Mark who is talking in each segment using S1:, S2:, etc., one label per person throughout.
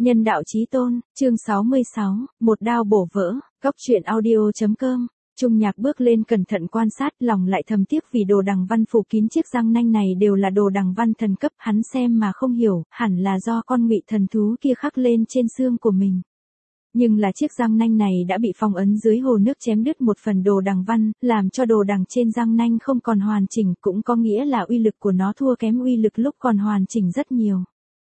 S1: Nhân đạo chí tôn, chương 66, một đao bổ vỡ, góc truyện audio.com. Trung Nhạc bước lên cẩn thận quan sát, lòng lại thầm tiếc vì đồ đằng văn phủ kín chiếc răng nanh này đều là đồ đằng văn thần cấp, hắn xem mà không hiểu, hẳn là do con ngụy thần thú kia khắc lên trên xương của mình. Nhưng là chiếc răng nanh này đã bị phong ấn dưới hồ nước chém đứt một phần đồ đằng văn, làm cho đồ đằng trên răng nanh không còn hoàn chỉnh, cũng có nghĩa là uy lực của nó thua kém uy lực lúc còn hoàn chỉnh rất nhiều.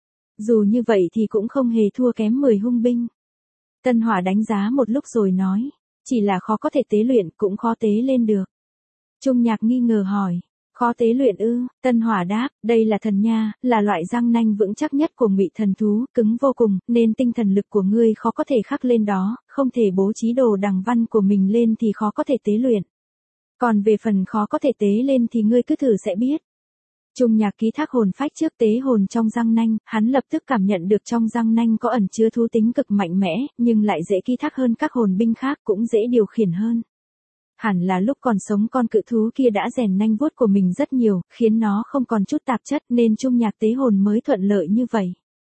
S1: Dù như vậy thì cũng không hề thua kém 10 hung binh. Tân Hỏa đánh giá một lúc rồi nói, chỉ là khó có thể tế luyện, cũng khó tế lên được. Trung Nhạc nghi ngờ hỏi, khó tế luyện ư? Tân Hỏa đáp, đây là thần nha, là loại răng nanh vững chắc nhất của ngụy thần thú, cứng vô cùng, nên tinh thần lực của ngươi khó có thể khắc lên đó, không thể bố trí đồ đằng văn của mình lên thì khó có thể tế luyện. Còn về phần khó có thể tế lên thì ngươi cứ thử sẽ biết. Trung Nhạc ký thác hồn phách trước tế hồn trong răng nanh, hắn lập tức cảm nhận được trong răng nanh có ẩn chứa thú tính cực mạnh mẽ, nhưng lại dễ ký thác hơn các hồn binh khác, cũng dễ điều khiển hơn. Hẳn là lúc còn sống con cự thú kia đã rèn nanh vuốt của mình rất nhiều, khiến nó không còn chút tạp chất nên Trung Nhạc tế hồn mới thuận lợi như vậy.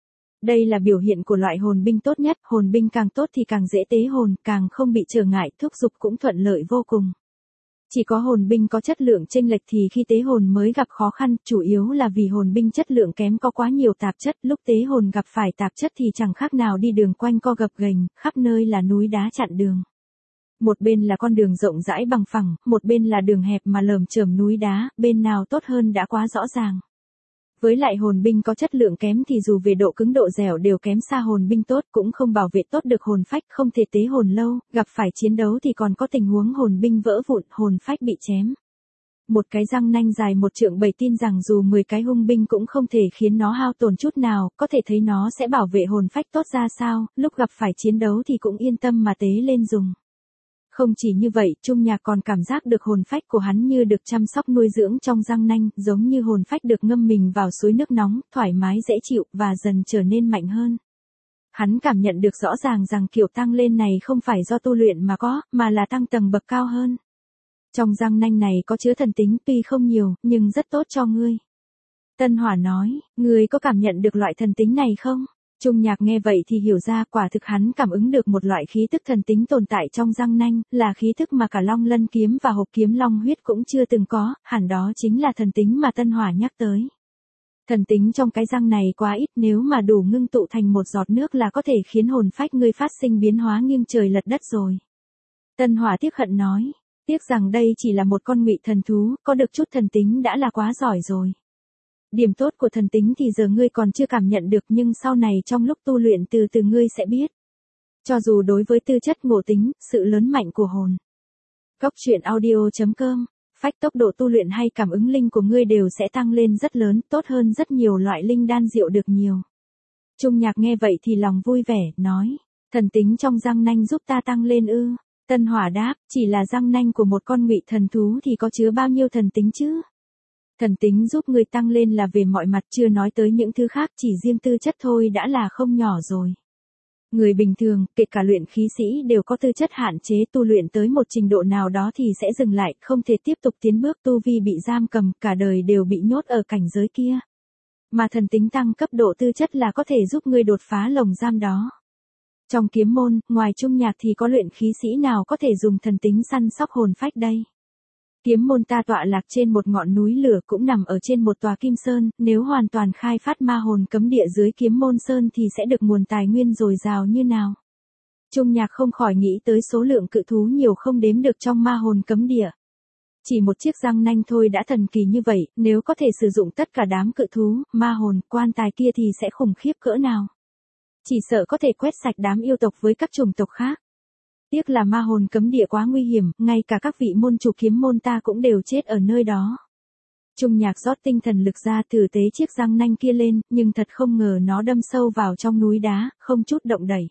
S1: Đây là biểu hiện của loại hồn binh tốt nhất, hồn binh càng tốt thì càng dễ tế hồn, càng không bị trở ngại, thúc giục cũng thuận lợi vô cùng. Chỉ có hồn binh có chất lượng chênh lệch thì khi tế hồn mới gặp khó khăn, chủ yếu là vì hồn binh chất lượng kém có quá nhiều tạp chất, lúc tế hồn gặp phải tạp chất thì chẳng khác nào đi đường quanh co gập ghềnh, khắp nơi là núi đá chặn đường. Một bên là con đường rộng rãi bằng phẳng, một bên là đường hẹp mà lởm chởm núi đá, bên nào tốt hơn đã quá rõ ràng. Với lại hồn binh có chất lượng kém thì dù về độ cứng độ dẻo đều kém xa hồn binh tốt, cũng không bảo vệ tốt được hồn phách, không thể tế hồn lâu, gặp phải chiến đấu thì còn có tình huống hồn binh vỡ vụn, hồn phách bị chém. Một cái răng nanh dài 1 trượng bày tin rằng dù 10 cái hung binh cũng không thể khiến nó hao tổn chút nào, có thể thấy nó sẽ bảo vệ hồn phách tốt ra sao, lúc gặp phải chiến đấu thì cũng yên tâm mà tế lên dùng. Không chỉ như vậy, Trung Nhạc còn cảm giác được hồn phách của hắn như được chăm sóc nuôi dưỡng trong răng nanh, giống như hồn phách được ngâm mình vào suối nước nóng, thoải mái dễ chịu, và dần trở nên mạnh hơn. Hắn cảm nhận được rõ ràng rằng kiểu tăng lên này không phải do tu luyện mà có, mà là tăng tầng bậc cao hơn. Trong răng nanh này có chứa thần tính tuy không nhiều, nhưng rất tốt cho ngươi. Tân Hỏa nói, ngươi có cảm nhận được loại thần tính này không? Trung Nhạc nghe vậy thì hiểu ra quả thực hắn cảm ứng được một loại khí tức thần tính tồn tại trong răng nanh, là khí tức mà cả Long Lân kiếm và hộp kiếm Long huyết cũng chưa từng có, hẳn đó chính là thần tính mà Tân Hỏa nhắc tới. Thần tính trong cái răng này quá ít, nếu mà đủ ngưng tụ thành một giọt nước là có thể khiến hồn phách ngươi phát sinh biến hóa nghiêng trời lật đất rồi. Tân Hỏa tiếc hận nói, tiếc rằng đây chỉ là một con ngụy thần thú, có được chút thần tính đã là quá giỏi rồi. Điểm tốt của thần tính thì giờ ngươi còn chưa cảm nhận được, nhưng sau này trong lúc tu luyện từ từ ngươi sẽ biết. Cho dù đối với tư chất ngộ tính, sự lớn mạnh của hồn. Góc truyện audio.com, phách tốc độ tu luyện hay cảm ứng linh của ngươi đều sẽ tăng lên rất lớn, tốt hơn rất nhiều loại linh đan diệu được nhiều. Trung Nhạc nghe vậy thì lòng vui vẻ, nói, thần tính trong răng nanh giúp ta tăng lên ư? Tân Hỏa đáp, chỉ là răng nanh của một con ngụy thần thú thì có chứa bao nhiêu thần tính chứ? Thần tính giúp người tăng lên là về mọi mặt, chưa nói tới những thứ khác, chỉ riêng tư chất thôi đã là không nhỏ rồi. Người bình thường, kể cả luyện khí sĩ đều có tư chất hạn chế, tu luyện tới một trình độ nào đó thì sẽ dừng lại, không thể tiếp tục tiến bước, tu vi bị giam cầm, cả đời đều bị nhốt ở cảnh giới kia. Mà thần tính tăng cấp độ tư chất là có thể giúp ngươi đột phá lồng giam đó. Trong kiếm môn, ngoài Trung Nhạc thì có luyện khí sĩ nào có thể dùng thần tính săn sóc hồn phách đây? Kiếm môn ta tọa lạc trên một ngọn núi lửa, cũng nằm ở trên một tòa kim sơn, nếu hoàn toàn khai phát ma hồn cấm địa dưới kiếm môn sơn thì sẽ được nguồn tài nguyên dồi dào như nào. Trung Nhạc không khỏi nghĩ tới số lượng cự thú nhiều không đếm được trong ma hồn cấm địa. Chỉ một chiếc răng nanh thôi đã thần kỳ như vậy, nếu có thể sử dụng tất cả đám cự thú, ma hồn, quan tài kia thì sẽ khủng khiếp cỡ nào. Chỉ sợ có thể quét sạch đám yêu tộc với các chủng tộc khác. Tiếc là ma hồn cấm địa quá nguy hiểm, ngay cả các vị môn chủ kiếm môn ta cũng đều chết ở nơi đó. Trung Nhạc rót tinh thần lực ra thử tế chiếc răng nanh kia lên, nhưng thật không ngờ nó đâm sâu vào trong núi đá, không chút động đẩy.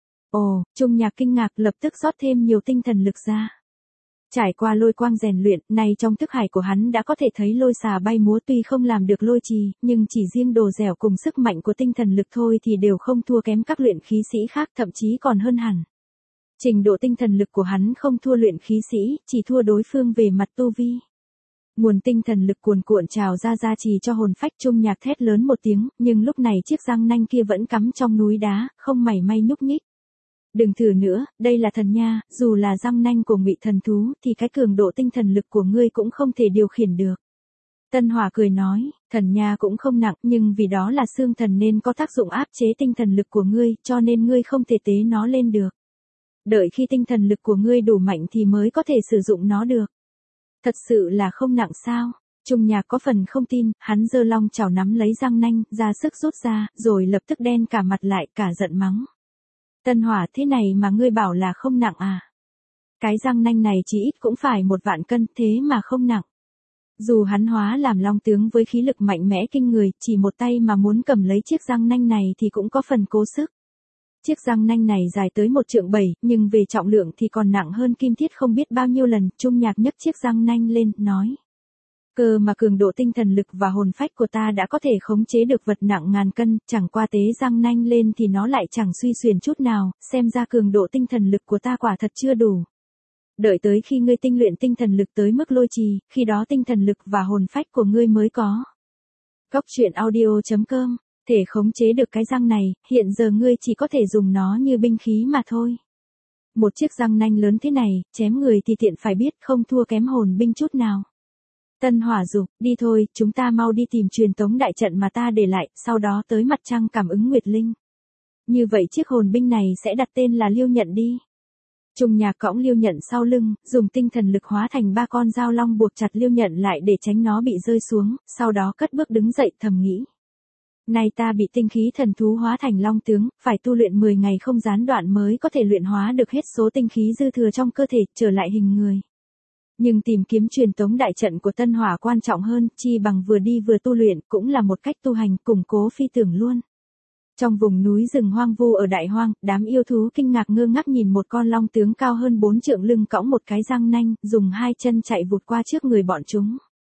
S1: Ồ, Trung Nhạc kinh ngạc, lập tức rót thêm nhiều tinh thần lực ra. Trải qua lôi quang rèn luyện, nay trong thức hải của hắn đã có thể thấy lôi xà bay múa, tuy không làm được lôi trì, nhưng chỉ riêng đồ dẻo cùng sức mạnh của tinh thần lực thôi thì đều không thua kém các luyện khí sĩ khác, thậm chí còn hơn hẳn. Trình độ tinh thần lực của hắn không thua luyện khí sĩ, chỉ thua đối phương về mặt tu vi. Nguồn tinh thần lực cuồn cuộn trào ra gia trì cho hồn phách. Trung Nhạc thét lớn một tiếng, nhưng lúc này chiếc răng nanh kia vẫn cắm trong núi đá, không mảy may nhúc nhích. Đừng thử nữa, đây là thần nha, dù là răng nanh của ngụy thần thú thì cái cường độ tinh thần lực của ngươi cũng không thể điều khiển được. Tân Hỏa cười nói, thần nha cũng không nặng, nhưng vì đó là xương thần nên có tác dụng áp chế tinh thần lực của ngươi, cho nên ngươi không thể tế nó lên được. Đợi khi tinh thần lực của ngươi đủ mạnh thì mới có thể sử dụng nó được. Thật sự là không nặng sao? Trung Nhạc có phần không tin, hắn giơ long chảo nắm lấy răng nanh, ra sức rút ra, rồi lập tức đen cả mặt lại, cả giận mắng. Tân Hỏa, thế này mà ngươi bảo là không nặng à? Cái răng nanh này chỉ ít cũng phải 1.000 cân, thế mà không nặng. Dù hắn hóa làm long tướng với khí lực mạnh mẽ kinh người, chỉ một tay mà muốn cầm lấy chiếc răng nanh này thì cũng có phần cố sức. Chiếc răng nanh này dài tới 1,7 trượng, nhưng về trọng lượng thì còn nặng hơn kim thiết không biết bao nhiêu lần. Trung Nhạc nhấc chiếc răng nanh lên, nói. Cơ mà cường độ tinh thần lực và hồn phách của ta đã có thể khống chế được vật nặng ngàn cân, chẳng qua tế răng nanh lên thì nó lại chẳng suy xuyển chút nào, xem ra cường độ tinh thần lực của ta quả thật chưa đủ. Đợi tới khi ngươi tinh luyện tinh thần lực tới mức lôi trì, khi đó tinh thần lực và hồn phách của ngươi mới có. Góc truyện audio.com, thể khống chế được cái răng này, hiện giờ ngươi chỉ có thể dùng nó như binh khí mà thôi. Một chiếc răng nanh lớn thế này, chém người thì tiện phải biết, không thua kém hồn binh chút nào. Tân Hỏa dục, đi thôi, chúng ta mau đi tìm truyền tống đại trận mà ta để lại, sau đó tới mặt trăng cảm ứng Nguyệt Linh. Như vậy chiếc hồn binh này sẽ đặt tên là Liêu Nhận đi. Trung Nhạc cõng Liêu Nhận sau lưng, dùng tinh thần lực hóa thành 3 con dao long buộc chặt Liêu Nhận lại để tránh nó bị rơi xuống, sau đó cất bước đứng dậy thầm nghĩ. Nay ta bị tinh khí thần thú hóa thành long tướng, phải tu luyện 10 ngày không gián đoạn mới có thể luyện hóa được hết số tinh khí dư thừa trong cơ thể, trở lại hình người. Nhưng tìm kiếm truyền tống đại trận của Tân Hỏa quan trọng hơn, chi bằng vừa đi vừa tu luyện, cũng là một cách tu hành, củng cố phi tưởng luôn. Trong vùng núi rừng hoang vu ở Đại Hoang, đám yêu thú kinh ngạc ngơ ngác nhìn một con long tướng cao hơn 4 trượng lưng cõng một cái răng nanh, dùng 2 chân chạy vụt qua trước người bọn chúng.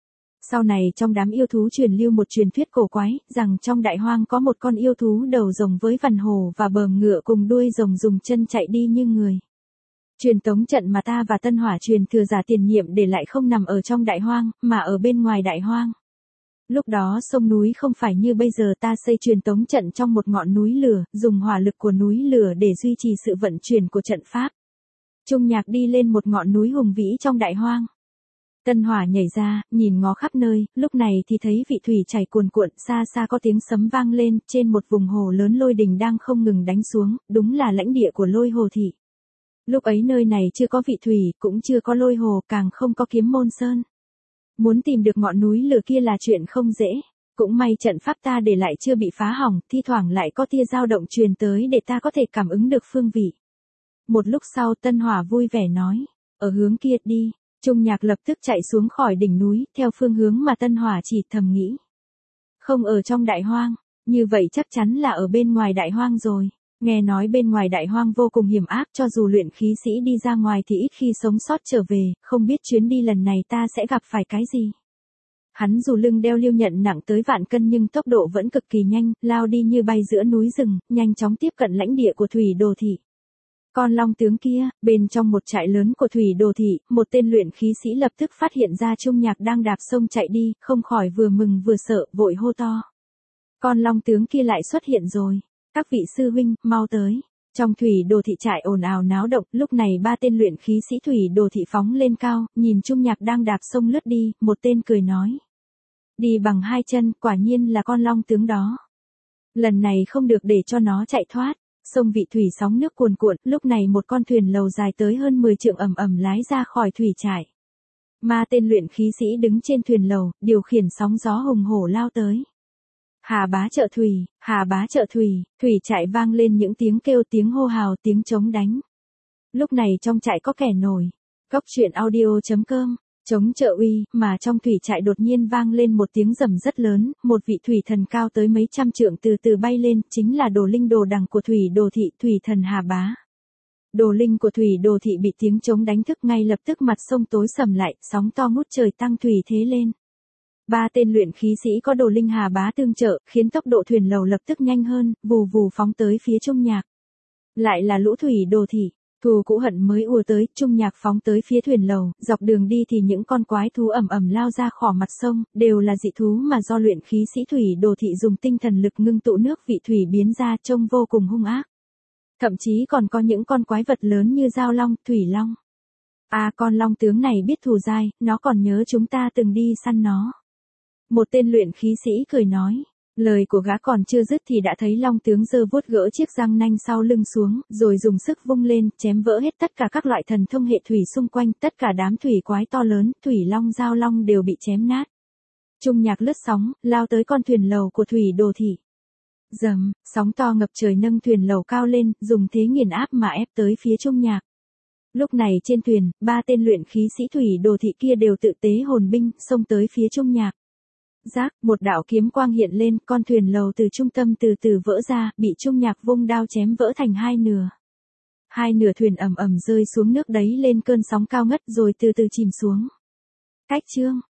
S1: Sau này trong đám yêu thú truyền lưu một truyền thuyết cổ quái, rằng trong Đại Hoang có một con yêu thú đầu rồng với vằn hổ và bờm ngựa cùng đuôi rồng dùng chân chạy đi như người. Truyền tống trận mà ta và Tân Hỏa truyền thừa giả tiền nhiệm để lại không nằm ở trong Đại Hoang, mà ở bên ngoài Đại Hoang. Lúc đó sông núi không phải như bây giờ, ta xây truyền tống trận trong một ngọn núi lửa, dùng hỏa lực của núi lửa để duy trì sự vận chuyển của trận pháp. Trung Nhạc đi lên một ngọn núi hùng vĩ trong Đại Hoang. Tân Hỏa nhảy ra, nhìn ngó khắp nơi, lúc này thì thấy vị thủy chảy cuồn cuộn, xa xa có tiếng sấm vang lên, trên một vùng hồ lớn lôi đình đang không ngừng đánh xuống, đúng là lãnh địa của Lôi Hồ thị. Lúc ấy nơi này chưa có vị thủy, cũng chưa có lôi hồ, càng không có Kiếm Môn Sơn. Muốn tìm được ngọn núi lửa kia là chuyện không dễ. Cũng may trận pháp ta để lại chưa bị phá hỏng, thi thoảng lại có tia dao động truyền tới để ta có thể cảm ứng được phương vị. Một lúc sau Tân Hỏa vui vẻ nói, ở hướng kia đi. Trung Nhạc lập tức chạy xuống khỏi đỉnh núi, theo phương hướng mà Tân Hỏa chỉ, thầm nghĩ. Không ở trong Đại Hoang, như vậy chắc chắn là ở bên ngoài Đại Hoang rồi. Nghe nói bên ngoài Đại Hoang vô cùng hiểm ác, cho dù luyện khí sĩ đi ra ngoài thì ít khi sống sót trở về, không biết chuyến đi lần này ta sẽ gặp phải cái gì. Hắn dù lưng đeo Liêu Nhận nặng tới vạn cân nhưng tốc độ vẫn cực kỳ nhanh, lao đi như bay giữa núi rừng, nhanh chóng tiếp cận lãnh địa của Thủy Đồ thị. Con long tướng kia, bên trong một trại lớn của Thủy Đồ thị, một tên luyện khí sĩ lập tức phát hiện ra Trung Nhạc đang đạp sông chạy đi, không khỏi vừa mừng vừa sợ, vội hô to. Con long tướng kia lại xuất hiện rồi. Các vị sư huynh, mau tới. Trong Thủy Đồ thị trại ồn ào náo động, lúc này 3 tên luyện khí sĩ Thủy Đồ thị phóng lên cao, nhìn Trung Nhạc đang đạp sông lướt đi, một tên cười nói. Đi bằng 2 chân, quả nhiên là con long tướng đó. Lần này không được để cho nó chạy thoát. Sông vị thủy sóng nước cuồn cuộn, lúc này một con thuyền lầu dài tới hơn 10 trượng ầm ầm lái ra khỏi thủy trại. Mà tên luyện khí sĩ đứng trên thuyền lầu, điều khiển sóng gió hùng hổ lao tới. Hà bá trợ thủy, hà bá trợ thủy, thủy trại vang lên những tiếng kêu, tiếng hô hào, tiếng trống đánh. Lúc này trong trại có kẻ nổi. Góc truyện audio.com, chống trợ uy, mà trong thủy trại đột nhiên vang lên một tiếng rầm rất lớn, một vị thủy thần cao tới mấy trăm trượng từ từ bay lên, chính là đồ linh đồ đằng của Thủy Đồ thị, thủy thần Hà bá. Đồ linh của Thủy Đồ thị bị tiếng trống đánh thức, ngay lập tức mặt sông tối sầm lại, sóng to ngút trời tăng thủy thế lên. 3 tên luyện khí sĩ có đồ linh Hà bá tương trợ, khiến tốc độ thuyền lầu lập tức nhanh hơn, vù vù phóng tới phía Trung Nhạc. Lại là lũ Thủy Đồ thị. Thù cũ hận mới ùa tới, Trung Nhạc phóng tới phía thuyền lầu, dọc đường đi thì những con quái thú ầm ầm lao ra khỏi mặt sông, đều là dị thú mà do luyện khí sĩ thủy đồ thị dùng tinh thần lực ngưng tụ nước vị thủy biến ra, trông vô cùng hung ác. Thậm chí còn có những con quái vật lớn như dao long, thủy long. Con long tướng này biết thù dai, nó còn nhớ chúng ta từng đi săn nó. Một tên luyện khí sĩ cười nói. Lời của gã còn chưa dứt thì đã thấy long tướng giơ vuốt gỡ chiếc răng nanh sau lưng xuống, rồi dùng sức vung lên, chém vỡ hết tất cả các loại thần thông hệ thủy xung quanh, tất cả đám thủy quái to lớn, thủy long dao long đều bị chém nát. Trung Nhạc lướt sóng, lao tới con thuyền lầu của thủy đồ thị. Dầm, sóng to ngập trời nâng thuyền lầu cao lên, dùng thế nghiền áp mà ép tới phía Trung Nhạc. Lúc này trên thuyền, 3 tên luyện khí sĩ thủy đồ thị kia đều tự tế hồn binh, xông tới phía Trung Nhạc. Rác, một đạo kiếm quang hiện lên, con thuyền lầu từ trung tâm từ từ vỡ ra, bị Trung Nhạc vung đao chém vỡ thành hai nửa. Hai nửa thuyền ầm ầm rơi xuống nước, đấy lên cơn sóng cao ngất rồi từ từ chìm xuống. Cách chương